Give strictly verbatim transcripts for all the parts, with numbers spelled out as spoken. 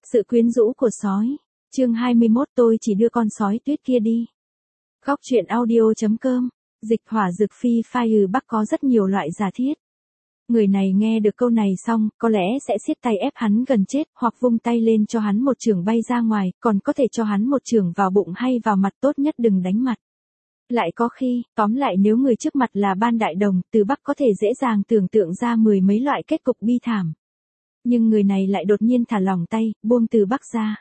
Sự quyến rũ của sói. Chương hai mươi mốt tôi chỉ đưa con sói tuyết kia đi. Góc truyện audio.com. Dịch hỏa dược phi phai ừ Bắc có rất nhiều loại giả thiết. Người này nghe được câu này xong, có lẽ sẽ siết tay ép hắn gần chết, hoặc vung tay lên cho hắn một chưởng bay ra ngoài, còn có thể cho hắn một chưởng vào bụng hay vào mặt, tốt nhất đừng đánh mặt. Lại có khi, tóm lại nếu người trước mặt là Ban Đại Đồng, Từ Bắc có thể dễ dàng tưởng tượng ra mười mấy loại kết cục bi thảm. Nhưng người này lại đột nhiên thả lỏng tay, buông Từ Bắc ra.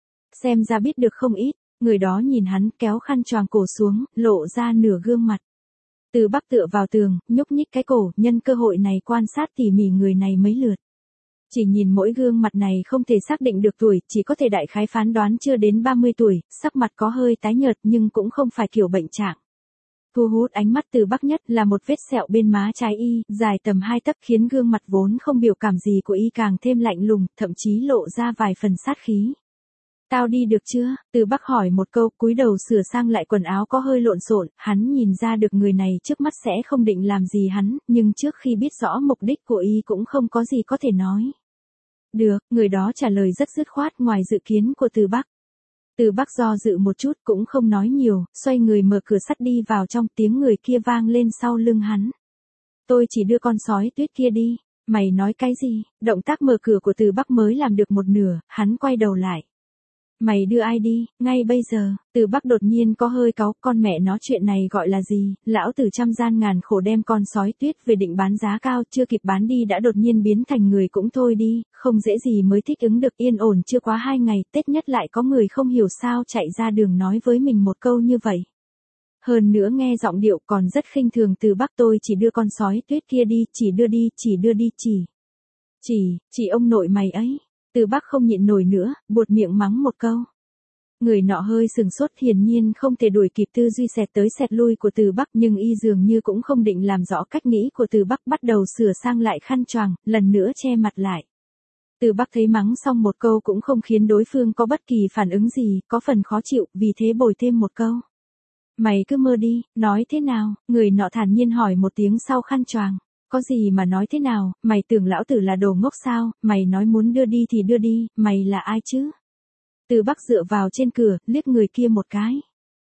Xem ra biết được không ít, người đó nhìn hắn kéo khăn choàng cổ xuống, lộ ra nửa gương mặt. Từ Bắc tựa vào tường, nhúc nhích cái cổ, nhân cơ hội này quan sát tỉ mỉ người này mấy lượt. Chỉ nhìn mỗi gương mặt này không thể xác định được tuổi, chỉ có thể đại khái phán đoán chưa đến ba mươi tuổi, sắc mặt có hơi tái nhợt nhưng cũng không phải kiểu bệnh trạng. Thu hút ánh mắt Từ Bắc nhất là một vết sẹo bên má trái y, dài tầm hai tấc khiến gương mặt vốn không biểu cảm gì của y càng thêm lạnh lùng, thậm chí lộ ra vài phần sát khí. Tao đi được chưa? Từ Bắc hỏi một câu, cúi đầu sửa sang lại quần áo có hơi lộn xộn, hắn nhìn ra được người này trước mắt sẽ không định làm gì hắn, nhưng trước khi biết rõ mục đích của y cũng không có gì có thể nói. Được, người đó trả lời rất dứt khoát ngoài dự kiến của Từ Bắc. Từ Bắc do dự một chút cũng không nói nhiều, xoay người mở cửa sắt đi vào trong, tiếng người kia vang lên sau lưng hắn. Tôi chỉ đưa con sói tuyết kia đi. Mày nói cái gì? Động tác mở cửa của Từ Bắc mới làm được một nửa, hắn quay đầu lại. Mày đưa ai đi, ngay bây giờ? Từ Bắc đột nhiên có hơi cáu, con mẹ nó chuyện này gọi là gì, lão tử trăm gian ngàn khổ đem con sói tuyết về định bán giá cao, chưa kịp bán đi đã đột nhiên biến thành người cũng thôi đi, không dễ gì mới thích ứng được, yên ổn chưa quá hai ngày, Tết nhất lại có người không hiểu sao chạy ra đường nói với mình một câu như vậy. Hơn nữa nghe giọng điệu còn rất khinh thường. Từ Bắc, tôi chỉ đưa con sói tuyết kia đi, chỉ đưa đi, chỉ đưa đi, chỉ. Chỉ, chỉ ông nội mày ấy. Từ Bắc không nhịn nổi nữa, buột miệng mắng một câu. Người nọ hơi sừng sốt, hiển nhiên không thể đuổi kịp tư duy xẹt tới xẹt lui của Từ Bắc, nhưng y dường như cũng không định làm rõ cách nghĩ của Từ Bắc, bắt đầu sửa sang lại khăn choàng, lần nữa che mặt lại. Từ Bắc thấy mắng xong một câu cũng không khiến đối phương có bất kỳ phản ứng gì, có phần khó chịu, vì thế bồi thêm một câu. Mày cứ mơ đi, nói thế nào? Người nọ thản nhiên hỏi một tiếng sau khăn choàng. Có gì mà nói thế nào, mày tưởng lão tử là đồ ngốc sao, mày nói muốn đưa đi thì đưa đi, mày là ai chứ? Từ Bắc dựa vào trên cửa, liếc người kia một cái.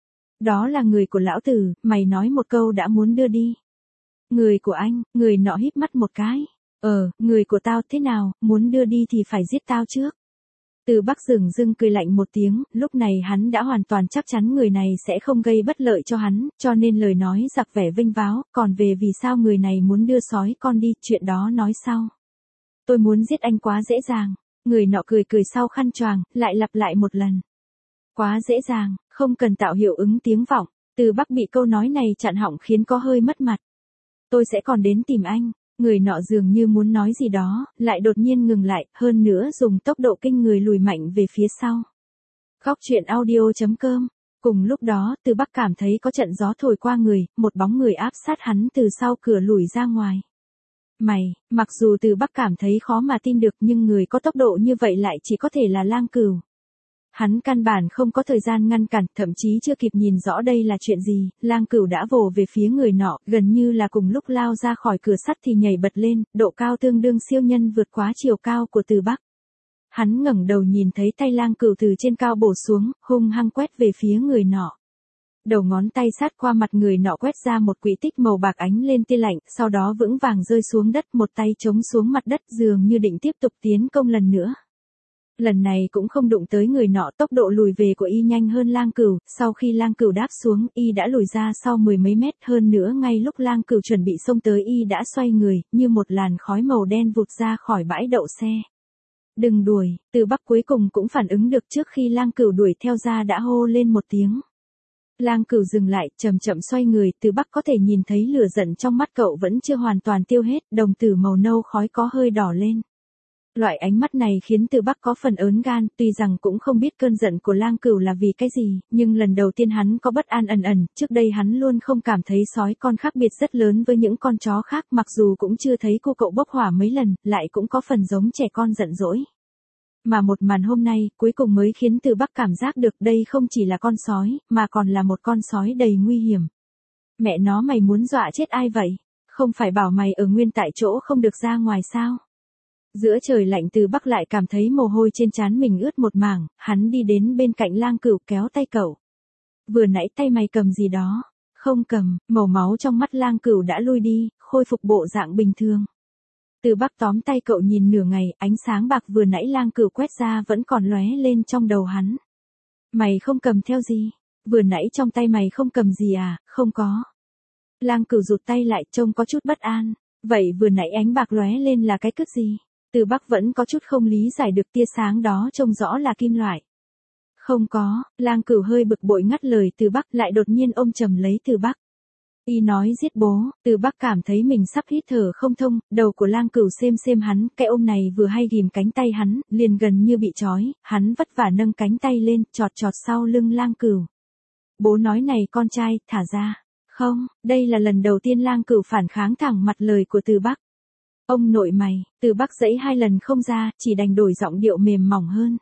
Đó là người của lão tử, mày nói một câu đã muốn đưa đi. Người của anh, người nọ híp mắt một cái. Ờ, người của tao thế nào, muốn đưa đi thì phải giết tao trước. Từ Bắc dừng dưng cười lạnh một tiếng, lúc này hắn đã hoàn toàn chắc chắn người này sẽ không gây bất lợi cho hắn, cho nên lời nói giặc vẻ vênh váo, còn về vì sao người này muốn đưa sói con đi, chuyện đó nói sau. Tôi muốn giết anh quá dễ dàng. Người nọ cười cười sau khăn choàng, lại lặp lại một lần. Quá dễ dàng, không cần tạo hiệu ứng tiếng vọng. Từ Bắc bị câu nói này chặn họng khiến có hơi mất mặt. Tôi sẽ còn đến tìm anh. Người nọ dường như muốn nói gì đó, lại đột nhiên ngừng lại, hơn nữa dùng tốc độ kinh người lùi mạnh về phía sau. Góc truyện audio.com. Cùng lúc đó, Từ Bắc cảm thấy có trận gió thổi qua người, một bóng người áp sát hắn từ sau cửa lùi ra ngoài. Mày, mặc dù Từ Bắc cảm thấy khó mà tin được nhưng người có tốc độ như vậy lại chỉ có thể là Lang Cửu. Hắn căn bản không có thời gian ngăn cản, thậm chí chưa kịp nhìn rõ đây là chuyện gì, Lang Cửu đã vồ về phía người nọ, gần như là cùng lúc lao ra khỏi cửa sắt thì nhảy bật lên, độ cao tương đương siêu nhân vượt quá chiều cao của Từ Bắc. Hắn ngẩng đầu nhìn thấy tay Lang Cửu từ trên cao bổ xuống, hung hăng quét về phía người nọ. Đầu ngón tay sát qua mặt người nọ quét ra một quỹ tích màu bạc ánh lên tia lạnh, sau đó vững vàng rơi xuống đất, một tay chống xuống mặt đất dường như định tiếp tục tiến công lần nữa. Lần này cũng không đụng tới người nọ, tốc độ lùi về của y nhanh hơn Lang Cửu, sau khi Lang Cửu đáp xuống, y đã lùi ra sau mười mấy mét, hơn nữa ngay lúc Lang Cửu chuẩn bị xông tới y đã xoay người, như một làn khói màu đen vụt ra khỏi bãi đậu xe. Đừng đuổi, Từ Bắc cuối cùng cũng phản ứng được trước khi Lang Cửu đuổi theo ra đã hô lên một tiếng. Lang Cửu dừng lại, chậm chậm xoay người, Từ Bắc có thể nhìn thấy lửa giận trong mắt cậu vẫn chưa hoàn toàn tiêu hết, đồng tử màu nâu khói có hơi đỏ lên. Loại ánh mắt này khiến Từ Bắc có phần ớn gan, tuy rằng cũng không biết cơn giận của Lang Cửu là vì cái gì, nhưng lần đầu tiên hắn có bất an ẩn ẩn, trước đây hắn luôn không cảm thấy sói con khác biệt rất lớn với những con chó khác, mặc dù cũng chưa thấy cô cậu bốc hỏa mấy lần, lại cũng có phần giống trẻ con giận dỗi. Mà một màn hôm nay, cuối cùng mới khiến Từ Bắc cảm giác được đây không chỉ là con sói, mà còn là một con sói đầy nguy hiểm. Mẹ nó, mày muốn dọa chết ai vậy? Không phải bảo mày ở nguyên tại chỗ không được ra ngoài sao? Giữa trời lạnh Từ Bắc lại cảm thấy mồ hôi trên trán mình ướt một mảng, hắn đi đến bên cạnh Lang Cửu kéo tay cậu. Vừa nãy tay mày cầm gì đó? Không cầm, màu máu trong mắt Lang Cửu đã lui đi, khôi phục bộ dạng bình thường. Từ Bắc tóm tay cậu nhìn nửa ngày, ánh sáng bạc vừa nãy Lang Cửu quét ra vẫn còn lóe lên trong đầu hắn. Mày không cầm theo gì? Vừa nãy trong tay mày không cầm gì à? Không có. Lang Cửu rụt tay lại trông có chút bất an. Vậy vừa nãy ánh bạc lóe lên là cái cước gì? Từ Bắc vẫn có chút không lý giải được tia sáng đó trông rõ là kim loại. Không có, Lang Cửu hơi bực bội ngắt lời Từ Bắc lại đột nhiên ôm chầm lấy Từ Bắc. Y nói giết bố, Từ Bắc cảm thấy mình sắp hít thở không thông, đầu của Lang Cửu xêm xêm hắn, cái ôm này vừa hay ghìm cánh tay hắn, liền gần như bị trói, hắn vất vả nâng cánh tay lên, chọt chọt sau lưng Lang Cửu. Bố nói này con trai, thả ra. Không, đây là lần đầu tiên Lang Cửu phản kháng thẳng mặt lời của Từ Bắc. Ông nội mày, Từ Bắc giãy hai lần không ra, chỉ đành đổi giọng điệu mềm mỏng hơn.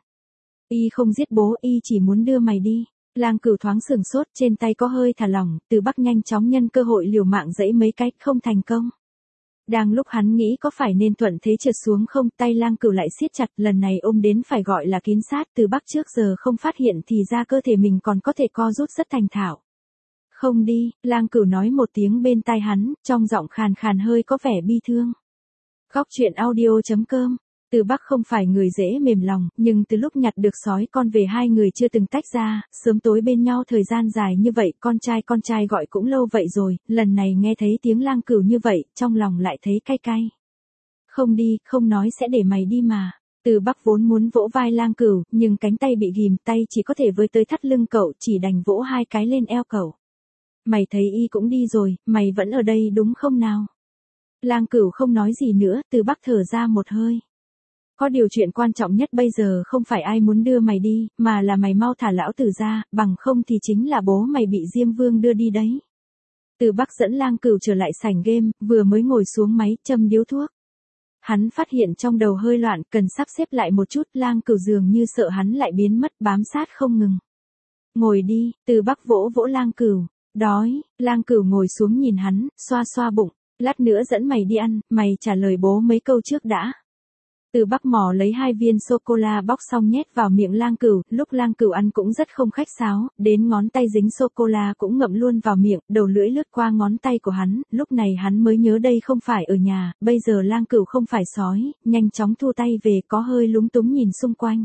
Y không giết bố, y chỉ muốn đưa mày đi. Lang Cửu thoáng sừng sốt, trên tay có hơi thả lỏng, Từ Bắc nhanh chóng nhân cơ hội liều mạng giãy mấy cái, không thành công. Đang lúc hắn nghĩ có phải nên thuận thế trượt xuống không, tay Lang Cửu lại siết chặt, lần này ôm đến phải gọi là kín sát, Từ Bắc trước giờ không phát hiện thì ra cơ thể mình còn có thể co rút rất thành thạo. Không đi, Lang Cửu nói một tiếng bên tai hắn, trong giọng khàn khàn hơi có vẻ bi thương. Góc truyện audio chấm com. Từ Bắc không phải người dễ mềm lòng, nhưng từ lúc nhặt được sói con về hai người chưa từng tách ra, sớm tối bên nhau thời gian dài như vậy, con trai con trai gọi cũng lâu vậy rồi, lần này nghe thấy tiếng Lang Cửu như vậy, trong lòng lại thấy cay cay. Không đi, không nói sẽ để mày đi mà. Từ Bắc vốn muốn vỗ vai Lang Cửu, nhưng cánh tay bị ghìm, tay chỉ có thể với tới thắt lưng cậu, chỉ đành vỗ hai cái lên eo cậu. Mày thấy y cũng đi rồi, mày vẫn ở đây đúng không nào? Lang Cửu không nói gì nữa, Từ Bắc thở ra một hơi. Có điều chuyện quan trọng nhất bây giờ không phải ai muốn đưa mày đi, mà là mày mau thả lão tử ra, bằng không thì chính là bố mày bị Diêm Vương đưa đi đấy. Từ Bắc dẫn Lang Cửu trở lại sảnh game, vừa mới ngồi xuống máy, châm điếu thuốc. Hắn phát hiện trong đầu hơi loạn, cần sắp xếp lại một chút, Lang Cửu dường như sợ hắn lại biến mất, bám sát không ngừng. Ngồi đi, Từ Bắc vỗ vỗ Lang Cửu. Đói, Lang Cửu ngồi xuống nhìn hắn, xoa xoa bụng. Lát nữa dẫn mày đi ăn, mày trả lời bố mấy câu trước đã. Từ Bắc mò lấy hai viên sô-cô-la bóc xong nhét vào miệng Lang Cửu, lúc Lang Cửu ăn cũng rất không khách sáo, đến ngón tay dính sô-cô-la cũng ngậm luôn vào miệng, đầu lưỡi lướt qua ngón tay của hắn, lúc này hắn mới nhớ đây không phải ở nhà, bây giờ Lang Cửu không phải sói, nhanh chóng thu tay về có hơi lúng túng nhìn xung quanh.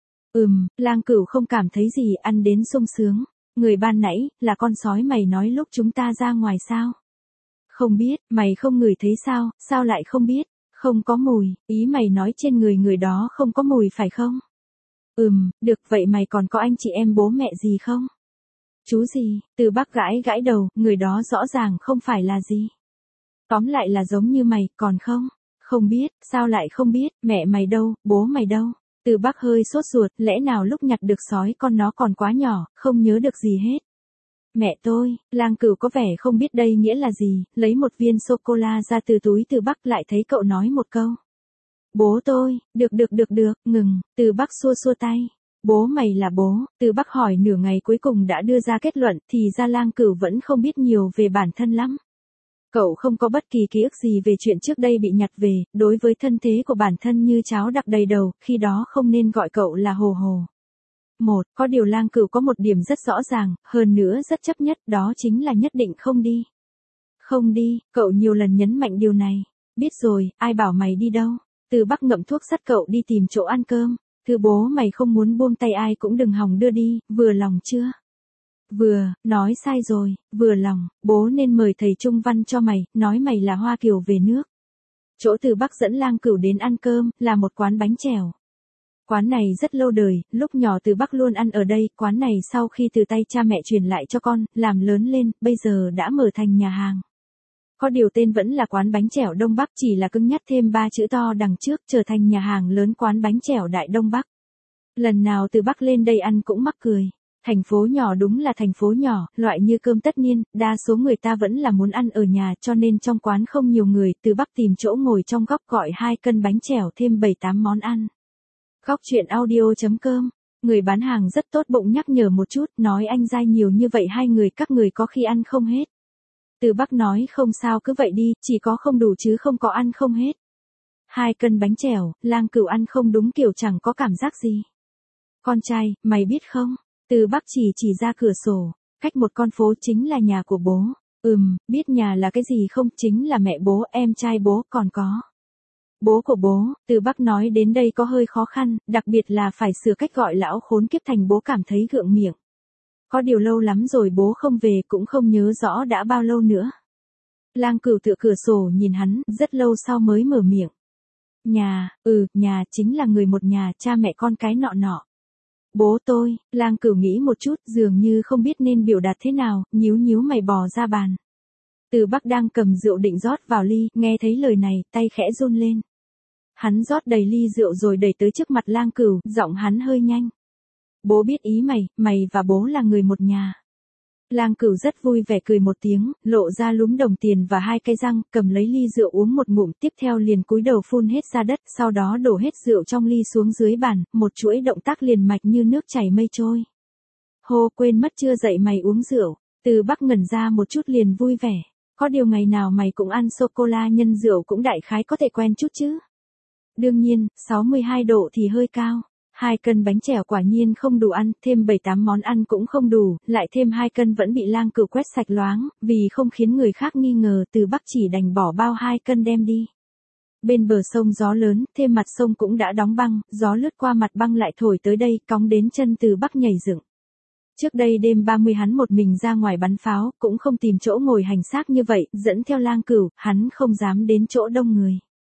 Ừm, Lang Cửu không cảm thấy gì, ăn đến sung sướng. Người ban nãy, là con sói mày nói lúc chúng ta ra ngoài sao? Không biết, mày không ngửi thấy sao, sao lại không biết? Không có mùi, ý mày nói trên người người đó không có mùi phải không? Ừm, được vậy mày còn có anh chị em bố mẹ gì không? Chú gì? Từ Bắc gãi gãi đầu, người đó rõ ràng không phải là gì. Tóm lại là giống như mày, còn không? Không biết, sao lại không biết, mẹ mày đâu, bố mày đâu? Từ Bắc hơi sốt ruột, lẽ nào lúc nhặt được sói con nó còn quá nhỏ, không nhớ được gì hết. Mẹ tôi, Lang Cửu có vẻ không biết đây nghĩa là gì, lấy một viên sô-cô-la ra từ túi Từ Bắc lại thấy cậu nói một câu. Bố tôi, được được được được, ngừng, Từ Bắc xua xua tay. Bố mày là bố, Từ Bắc hỏi nửa ngày cuối cùng đã đưa ra kết luận, thì ra Lang Cửu vẫn không biết nhiều về bản thân lắm. Cậu không có bất kỳ ký ức gì về chuyện trước đây bị nhặt về, đối với thân thế của bản thân như cháo đặc đầy đầu, khi đó không nên gọi cậu là hồ hồ. Một, có điều Lang Cửu có một điểm rất rõ ràng, hơn nữa rất chấp nhất, đó chính là nhất định không đi. Không đi, cậu nhiều lần nhấn mạnh điều này. Biết rồi, ai bảo mày đi đâu. Từ Bắc ngậm thuốc dắt cậu đi tìm chỗ ăn cơm. Thư bố mày không muốn buông tay ai cũng đừng hòng đưa đi, vừa lòng chưa? Vừa, nói sai rồi, vừa lòng, bố nên mời thầy Trung Văn cho mày, nói mày là Hoa Kiều về nước. Chỗ Từ Bắc dẫn Lang Cửu đến ăn cơm, là một quán bánh chèo. Quán này rất lâu đời, lúc nhỏ Từ Bắc luôn ăn ở đây, quán này sau khi từ tay cha mẹ truyền lại cho con, làm lớn lên, bây giờ đã mở thành nhà hàng. Có điều tên vẫn là quán bánh chèo Đông Bắc, chỉ là cứng nhắc thêm ba chữ to đằng trước, trở thành nhà hàng lớn quán bánh chèo Đại Đông Bắc. Lần nào Từ Bắc lên đây ăn cũng mắc cười. Thành phố nhỏ đúng là thành phố nhỏ, loại như cơm tất niên, đa số người ta vẫn là muốn ăn ở nhà cho nên trong quán không nhiều người, Từ Bắc tìm chỗ ngồi trong góc gọi hai cân bánh chèo thêm bảy tám món ăn. Góc truyện audio chấm com, người bán hàng rất tốt bụng nhắc nhở một chút, nói anh dai nhiều như vậy hai người các người có khi ăn không hết. Từ Bắc nói không sao cứ vậy đi, chỉ có không đủ chứ không có ăn không hết. Hai cân bánh chèo, Lang Cửu ăn không đúng kiểu chẳng có cảm giác gì. Con trai, mày biết không? Từ Bắc chỉ chỉ ra cửa sổ, cách một con phố chính là nhà của bố. Ừm, biết nhà là cái gì không, chính là mẹ bố, em trai bố, còn có bố của bố. Từ Bắc nói đến đây có hơi khó khăn, đặc biệt là phải sửa cách gọi lão khốn kiếp thành bố cảm thấy gượng miệng. Có điều lâu lắm rồi bố không về, cũng không nhớ rõ đã bao lâu nữa. Lang Cửu tựa cửa sổ nhìn hắn, rất lâu sau mới mở miệng. Nhà, ừ, nhà, chính là người một nhà, cha mẹ con cái nọ nọ. Bố tôi, Lang Cửu nghĩ một chút, dường như không biết nên biểu đạt thế nào, nhíu nhíu mày bò ra bàn. Từ Bắc đang cầm rượu định rót vào ly, nghe thấy lời này, tay khẽ run lên. Hắn rót đầy ly rượu rồi đẩy tới trước mặt Lang Cửu, giọng hắn hơi nhanh. Bố biết ý mày, mày và bố là người một nhà. Lang Cửu rất vui vẻ cười một tiếng, lộ ra lúm đồng tiền và hai cái răng, cầm lấy ly rượu uống một ngụm, tiếp theo liền cúi đầu phun hết ra đất, sau đó đổ hết rượu trong ly xuống dưới bàn, một chuỗi động tác liền mạch như nước chảy mây trôi. Hô, quên mất chưa dạy mày uống rượu. Từ Bắc ngẩn ra một chút liền vui vẻ. Có điều ngày nào mày cũng ăn sô-cô-la nhân rượu cũng đại khái có thể quen chút chứ. Đương nhiên, sáu mươi hai độ thì hơi cao. Hai cân bánh chèo quả nhiên không đủ ăn, thêm bảy tám món ăn cũng không đủ, lại thêm hai cân vẫn bị Lang Cửu quét sạch loáng, vì không khiến người khác nghi ngờ, Từ Bắc chỉ đành bỏ bao hai cân đem đi. Bên bờ sông gió lớn, thêm mặt sông cũng đã đóng băng, gió lướt qua mặt băng lại thổi tới đây, cong đến chân Từ Bắc nhảy dựng. Trước đây đêm ba mươi hắn một mình ra ngoài bắn pháo, cũng không tìm chỗ ngồi hành xác như vậy, dẫn theo Lang Cửu, hắn không dám đến chỗ đông người.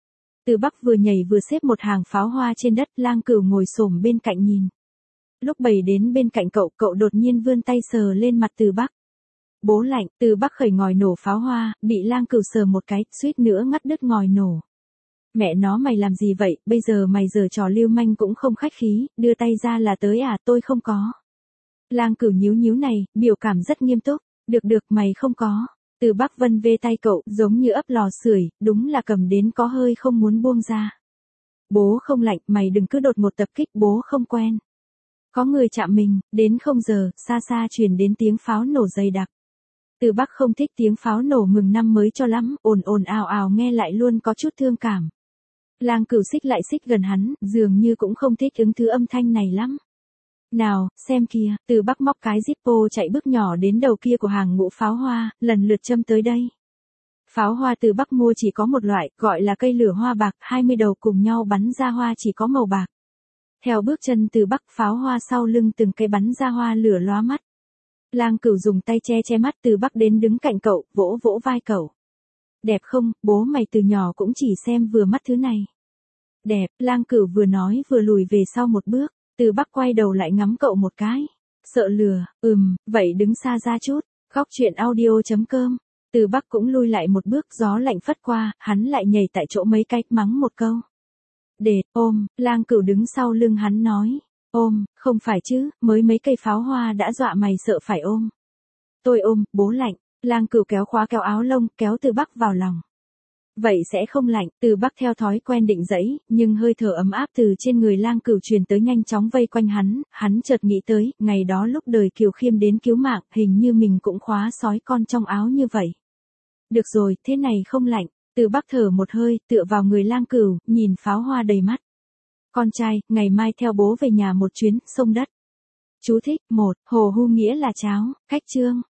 Từ Bắc vừa nhảy vừa xếp một hàng pháo hoa trên đất, Lang Cửu ngồi xổm bên cạnh nhìn. Lúc bầy đến bên cạnh cậu, cậu đột nhiên vươn tay sờ lên mặt Từ Bắc. Bố lạnh, Từ Bắc khởi ngòi nổ pháo hoa, bị Lang Cửu sờ một cái, suýt nữa ngắt đứt ngòi nổ. Mẹ nó mày làm gì vậy, bây giờ mày giở trò lưu manh cũng không khách khí, đưa tay ra là tới à, tôi không có. Lang Cửu nhíu nhíu này, biểu cảm rất nghiêm túc, được được mày không có. Từ Bắc vân vê tay cậu, giống như ấp lò sưởi, đúng là cầm đến có hơi không muốn buông ra. Bố không lạnh, mày đừng cứ đột ngột tập kích, bố không quen. Có người chạm mình, đến không giờ, xa xa truyền đến tiếng pháo nổ dày đặc. Từ Bắc không thích tiếng pháo nổ mừng năm mới cho lắm, ồn ồn ào ào nghe lại luôn có chút thương cảm. Lang Cửu xích lại xích gần hắn, dường như cũng không thích ứng thứ âm thanh này lắm. Nào, xem kìa, Từ Bắc móc cái Zippo chạy bước nhỏ đến đầu kia của hàng ngũ pháo hoa, lần lượt châm tới đây. Pháo hoa Từ Bắc mua chỉ có một loại, gọi là cây lửa hoa bạc, hai mươi đầu cùng nhau bắn ra hoa chỉ có màu bạc. Theo bước chân Từ Bắc, pháo hoa sau lưng từng cây bắn ra hoa lửa lóa mắt. Lang Cửu dùng tay che che mắt Từ Bắc đến đứng cạnh cậu, vỗ vỗ vai cậu. Đẹp không, bố mày từ nhỏ cũng chỉ xem vừa mắt thứ này. Đẹp, Lang Cửu vừa nói vừa lùi về sau một bước. Từ Bắc quay đầu lại ngắm cậu một cái. Sợ lừa, ừm, vậy đứng xa ra chút. Khóc chuyện audio chấm com. Từ Bắc cũng lui lại một bước, gió lạnh phất qua, hắn lại nhảy tại chỗ mấy cái, mắng một câu. Để, ôm, Lang Cửu đứng sau lưng hắn nói. Ôm, không phải chứ, mới mấy cây pháo hoa đã dọa mày sợ phải ôm. Tôi ôm, bố lạnh. Lang Cửu kéo khóa kéo áo lông, kéo Từ Bắc vào lòng. Vậy sẽ không lạnh, Từ Bắc theo thói quen định dẫy, nhưng hơi thở ấm áp từ trên người Lang Cửu truyền tới nhanh chóng vây quanh hắn, hắn chợt nghĩ tới, ngày đó lúc đời Kiều Khiêm đến cứu mạng, hình như mình cũng khóa sói con trong áo như vậy. Được rồi, thế này không lạnh, Từ Bắc thở một hơi, tựa vào người Lang Cửu, nhìn pháo hoa đầy mắt. Con trai, ngày mai theo bố về nhà một chuyến, sông đất. Chú thích, một, hồ hu nghĩa là cháo, cách chương.